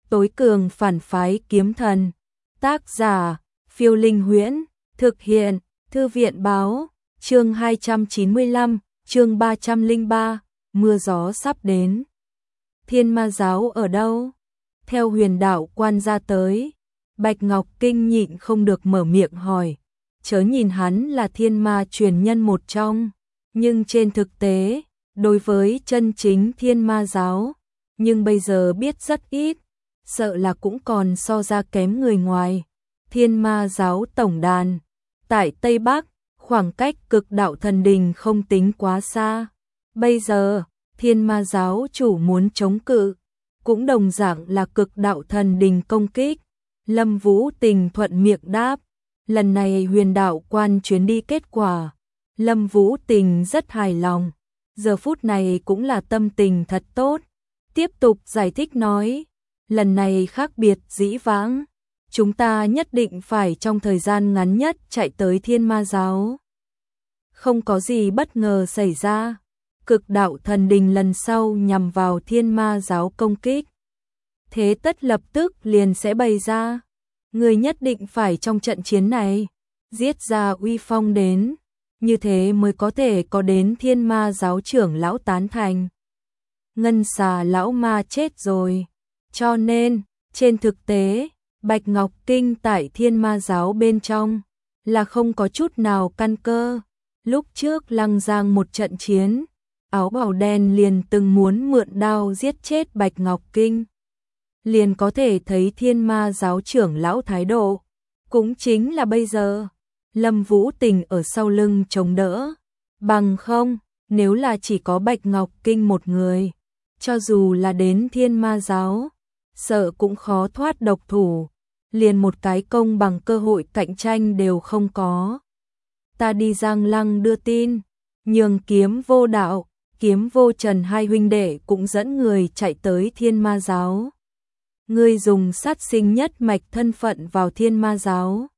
tối cường phản phái kiếm thần. Tác giả, Phiêu Linh Huyễn, thực hiện, Thư viện Báo, chương 295, chương 303, mưa gió sắp đến. Thiên Ma giáo ở đâu? Theo Huyền Đạo Quan ra tới, Bạch Ngọc Kinh nhịn không được mở miệng hỏi. Chớ nhìn hắn là thiên ma truyền nhân một trong, nhưng trên thực tế, đối với chân chính thiên ma giáo, nhưng bây giờ biết rất ít, sợ là cũng còn so ra kém người ngoài. Thiên ma giáo tổng đàn, tại Tây Bắc, khoảng cách Cực Đạo Thần Đình không tính quá xa. Bây giờ, thiên ma giáo chủ muốn chống cự, cũng đồng dạng là Cực Đạo Thần Đình công kích. Lâm Vũ Tình thuận miệng đáp, lần này Huyền Đạo Quan chuyến đi kết quả, Lâm Vũ Tình rất hài lòng, giờ phút này cũng là tâm tình thật tốt. Tiếp tục giải thích nói, lần này khác biệt dĩ vãng, chúng ta nhất định phải trong thời gian ngắn nhất chạy tới Thiên Ma giáo. Không có gì bất ngờ xảy ra, Cực Đạo Thần Đình lần sau nhằm vào Thiên Ma giáo công kích, thế tất lập tức liền sẽ bày ra. Người nhất định phải trong trận chiến này giết ra uy phong đến, như thế mới có thể có đến Thiên Ma giáo trưởng lão tán thành. Ngân Xà lão ma chết rồi, cho nên trên thực tế Bạch Ngọc Kinh tại Thiên Ma giáo bên trong là không có chút nào căn cơ. Lúc trước Lăng Giang một trận chiến, áo bào đen liền từng muốn mượn đao giết chết Bạch Ngọc Kinh, liền có thể thấy Thiên Ma giáo trưởng lão thái độ. Cũng chính là bây giờ, Lâm Vũ Tình ở sau lưng chống đỡ, bằng không, nếu là chỉ có Bạch Ngọc Kinh một người, cho dù là đến Thiên Ma giáo, sợ cũng khó thoát độc thủ, liền một cái công bằng cơ hội cạnh tranh đều không có. Ta đi Giang Lăng đưa tin, nhường Kiếm Vô Đạo, Kiếm Vô Trần hai huynh đệ cũng dẫn người chạy tới Thiên Ma giáo. Ngươi dùng sát sinh nhất mạch thân phận vào Thiên Ma giáo,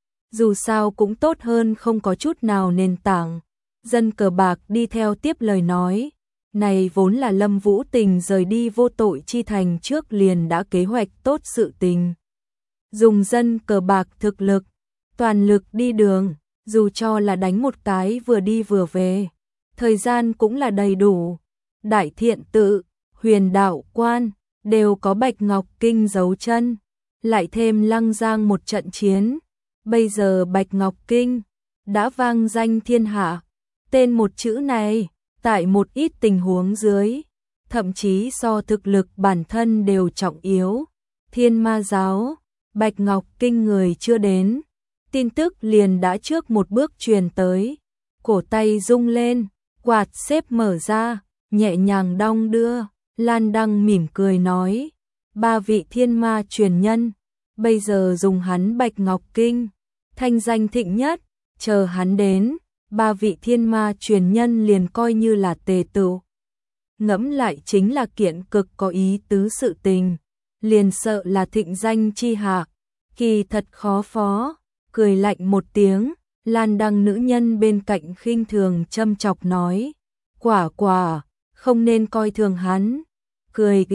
dù sao cũng tốt hơn không có chút nào nền tảng. Dân cờ bạc đi theo tiếp lời nói, này vốn là Lâm Vũ Tình rời đi Vô Tội Chi Thành trước liền đã kế hoạch tốt sự tình. Dùng dân cờ bạc thực lực, toàn lực đi đường, dù cho là đánh một cái vừa đi vừa về, thời gian cũng là đầy đủ. Đại Thiện Tự, Huyền Đạo Quan đều có Bạch Ngọc Kinh giấu chân, lại thêm Lăng Giang một trận chiến, bây giờ Bạch Ngọc Kinh đã vang danh thiên hạ. Tên một chữ này, tại một ít tình huống dưới, thậm chí so thực lực bản thân đều trọng yếu. Thiên Ma giáo, Bạch Ngọc Kinh người chưa đến, tin tức liền đã trước một bước truyền tới. Cổ tay rung lên, quạt xếp mở ra, nhẹ nhàng đong đưa. Lan Đăng mỉm cười nói, ba vị thiên ma truyền nhân, bây giờ dùng hắn Bạch Ngọc Kinh, thanh danh thịnh nhất, chờ hắn đến, ba vị thiên ma truyền nhân liền coi như là tề tựu. Ngẫm lại chính là kiện cực có ý tứ sự tình, liền sợ là thịnh danh chi hạ, kỳ thật khó phó. Cười lạnh một tiếng, Lan Đăng nữ nhân bên cạnh khinh thường châm chọc nói, quả, không nên coi thường hắn. Cười,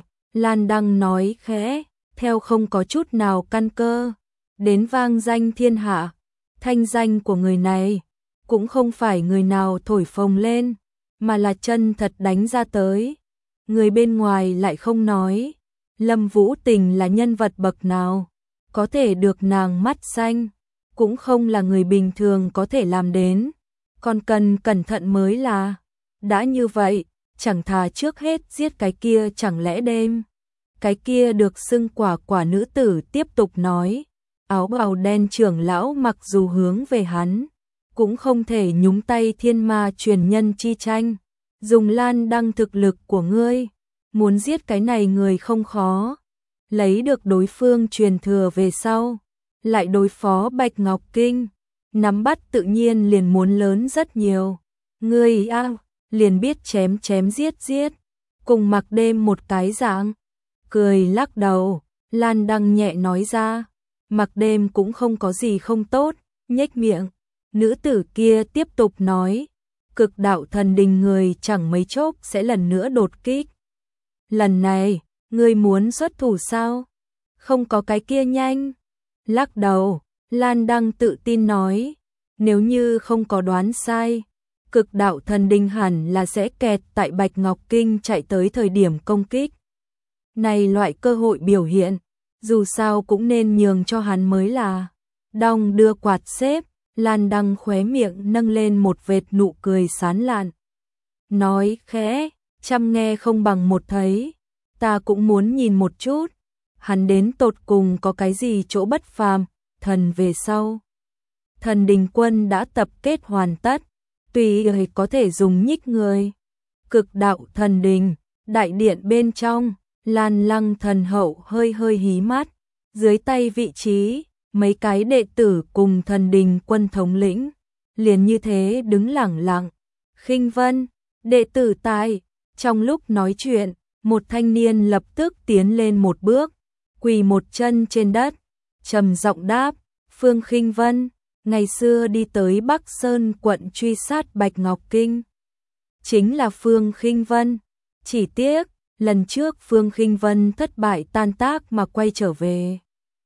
Lan Đăng nói khẽ, theo không có chút nào căn cơ, đến vang danh thiên hạ. Thanh danh của người này, cũng không phải người nào thổi phồng lên, mà là chân thật đánh ra tới. Người bên ngoài lại không nói, Lâm Vũ Tình là nhân vật bậc nào, có thể được nàng mắt xanh, cũng không là người bình thường có thể làm đến, còn cần cẩn thận mới là. Đã như vậy, chẳng thà trước hết giết cái kia chẳng lẽ đêm. Cái kia được xưng quả nữ tử tiếp tục nói, áo bào đen trưởng lão mặc dù hướng về hắn, cũng không thể nhúng tay thiên ma truyền nhân chi tranh. Dùng Lan Đăng thực lực của ngươi, muốn giết cái này người không khó, lấy được đối phương truyền thừa về sau, lại đối phó Bạch Ngọc Kinh, nắm bắt tự nhiên liền muốn lớn rất nhiều. Ngươi liền biết chém giết, cùng Mặc Đêm một cái dạng. Cười lắc đầu, Lan Đăng nhẹ nói ra, Mặc Đêm cũng không có gì không tốt, nhếch miệng. Nữ tử kia tiếp tục nói, Cực Đạo Thần Đình người chẳng mấy chốc sẽ lần nữa đột kích. Lần này, Ngươi muốn xuất thủ sao? Không có cái kia nhanh. Lắc đầu, Lan Đăng tự tin nói, nếu như không có đoán sai, Cực Đạo Thần Đình hẳn là sẽ kẹt tại Bạch Ngọc Kinh chạy tới thời điểm công kích. Này loại cơ hội biểu hiện, dù sao cũng nên nhường cho hắn mới là. Đong đưa quạt xếp, Lan Đăng khóe miệng nâng lên một vệt nụ cười sán lạn. Nói khẽ, trăm nghe không bằng một thấy, ta cũng muốn nhìn một chút, hắn đến tột cùng có cái gì chỗ bất phàm. Thần về sau, Thần Đình quân đã tập kết hoàn tất, tùy ý có thể dùng nhích người. Cực Đạo Thần Đình, đại điện bên trong, Lan Lăng thần hậu hơi hơi hí mắt, dưới tay vị trí, mấy cái đệ tử cùng Thần Đình quân thống lĩnh, liền như thế đứng lẳng lặng. Khinh Vân, đệ tử tài, trong lúc nói chuyện, một thanh niên lập tức tiến lên một bước, quỳ một chân trên đất, trầm giọng đáp, Phương Khinh Vân, ngày xưa đi tới Bắc Sơn quận truy sát Bạch Ngọc Kinh. Chính là Phương Khinh Vân, chỉ tiếc, lần trước Phương Khinh Vân thất bại tan tác mà quay trở về.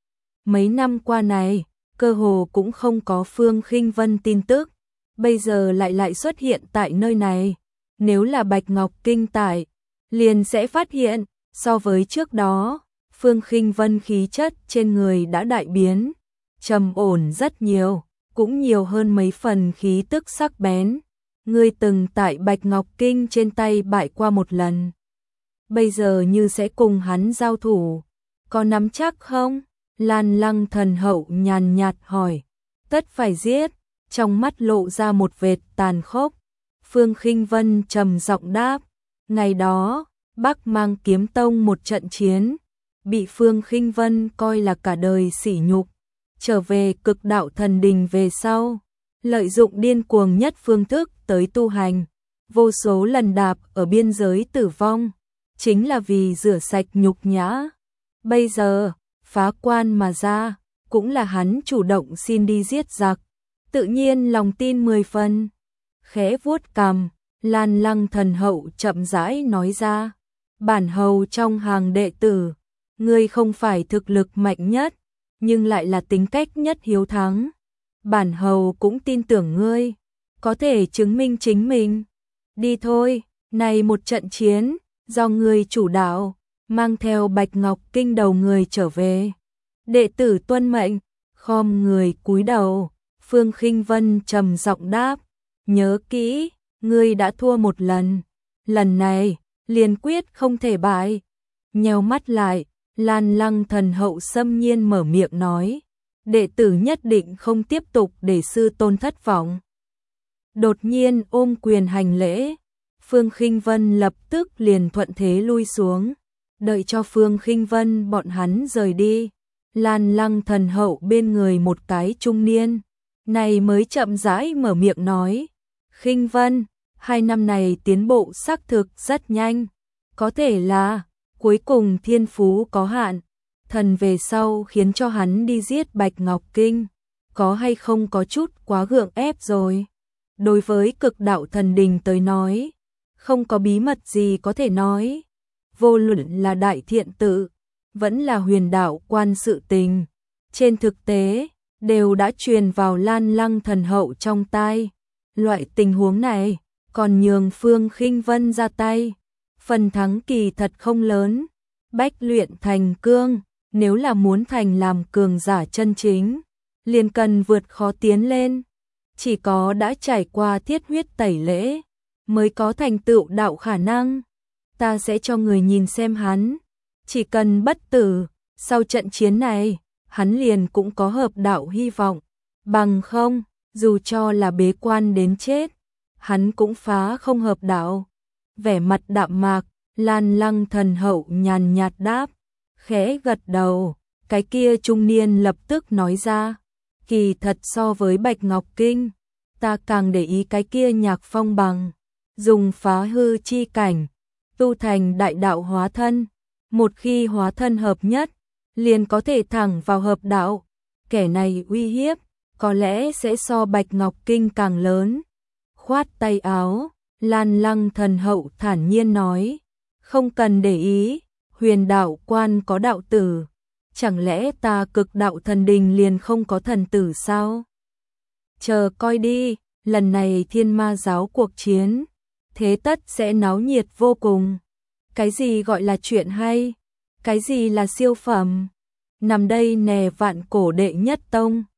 Mấy năm qua này, cơ hồ cũng không có Phương Khinh Vân tin tức, bây giờ lại xuất hiện tại nơi này. Nếu là Bạch Ngọc Kinh tại, liền sẽ phát hiện, so với trước đó, Phương Khinh Vân khí chất trên người đã đại biến, trầm ổn rất nhiều, cũng nhiều hơn mấy phần khí tức sắc bén. Ngươi từng tại Bạch Ngọc Kinh trên tay bại qua một lần, bây giờ như sẽ cùng hắn giao thủ, có nắm chắc không? Lan Lăng thần hậu nhàn nhạt hỏi. Tất phải giết, trong mắt lộ ra một vệt tàn khốc. Phương Khinh Vân trầm giọng đáp, ngày đó, Bắc Mang Kiếm Tông một trận chiến, bị Phương Khinh Vân coi là cả đời sỉ nhục, trở về Cực Đạo Thần Đình về sau, lợi dụng điên cuồng nhất phương thức tới tu hành, vô số lần đạp ở biên giới tử vong, chính là vì rửa sạch nhục nhã. Bây giờ, phá quan mà ra, cũng là hắn chủ động xin đi giết giặc, tự nhiên lòng tin 10 phần. Khẽ vuốt cằm, Lan Lăng thần hậu chậm rãi nói ra, bản hầu trong hàng đệ tử, ngươi không phải thực lực mạnh nhất, nhưng lại là tính cách nhất hiếu thắng. Bản hầu cũng tin tưởng ngươi, có thể chứng minh chính mình. Đi thôi, này một trận chiến, do ngươi chủ đạo, mang theo Bạch Ngọc Kinh đầu người trở về. Đệ tử tuân mệnh, khom người cúi đầu, Phương Khinh Vân trầm giọng đáp, nhớ kỹ, ngươi đã thua một lần, lần này, liền quyết không thể bại. Nheo mắt lại, Lan Lăng thần hậu xâm nhiên mở miệng nói, đệ tử nhất định không tiếp tục để sư tôn thất vọng. Đột nhiên ôm quyền hành lễ, Phương Khinh Vân lập tức liền thuận thế lui xuống, đợi cho Phương Khinh Vân bọn hắn rời đi. Lan Lăng thần hậu bên người một cái trung niên, này mới chậm rãi mở miệng nói, Khinh Vân, 2 năm này tiến bộ xác thực rất nhanh, có thể là cuối cùng thiên phú có hạn, thần về sau khiến cho hắn đi giết Bạch Ngọc Kinh, có hay không có chút quá gượng ép rồi. Đối với Cực Đạo Thần Đình tới nói, không có bí mật gì có thể nói, vô luận là đại thiện tự, vẫn là huyền đạo quan sự tình, trên thực tế, đều đã truyền vào Lan Lăng thần hậu trong tai. Loại tình huống này, còn nhường Phương Khinh Vân ra tay, phần thắng kỳ thật không lớn. Bách luyện thành cương, nếu là muốn thành làm cường giả chân chính, liền cần vượt khó tiến lên. Chỉ có đã trải qua thiết huyết tẩy lễ, mới có thành tựu đạo khả năng. Ta sẽ cho người nhìn xem hắn, chỉ cần bất tử, sau trận chiến này, hắn liền cũng có hợp đạo hy vọng. Bằng không, dù cho là bế quan đến chết, hắn cũng phá không hợp đạo. Vẻ mặt đạm mạc, Lan Lăng thần hậu nhàn nhạt đáp, khẽ gật đầu, cái kia trung niên lập tức nói ra, kỳ thật so với Bạch Ngọc Kinh, ta càng để ý cái kia Nhạc Phong Bằng, dùng phá hư chi cảnh, tu thành đại đạo hóa thân, một khi hóa thân hợp nhất, liền có thể thẳng vào hợp đạo, kẻ này uy hiếp, có lẽ sẽ so Bạch Ngọc Kinh càng lớn. Khoát tay áo, Lan Lăng thần hậu thản nhiên nói, không cần để ý, Huyền đạo quan có đạo tử, chẳng lẽ ta Cực đạo thần đình liền không có thần tử sao? Chờ coi đi, lần này Thiên Ma giáo cuộc chiến, thế tất sẽ náo nhiệt vô cùng. Cái gì gọi là chuyện hay? Cái gì là siêu phẩm? Nằm đây nè, vạn cổ đệ nhất tông.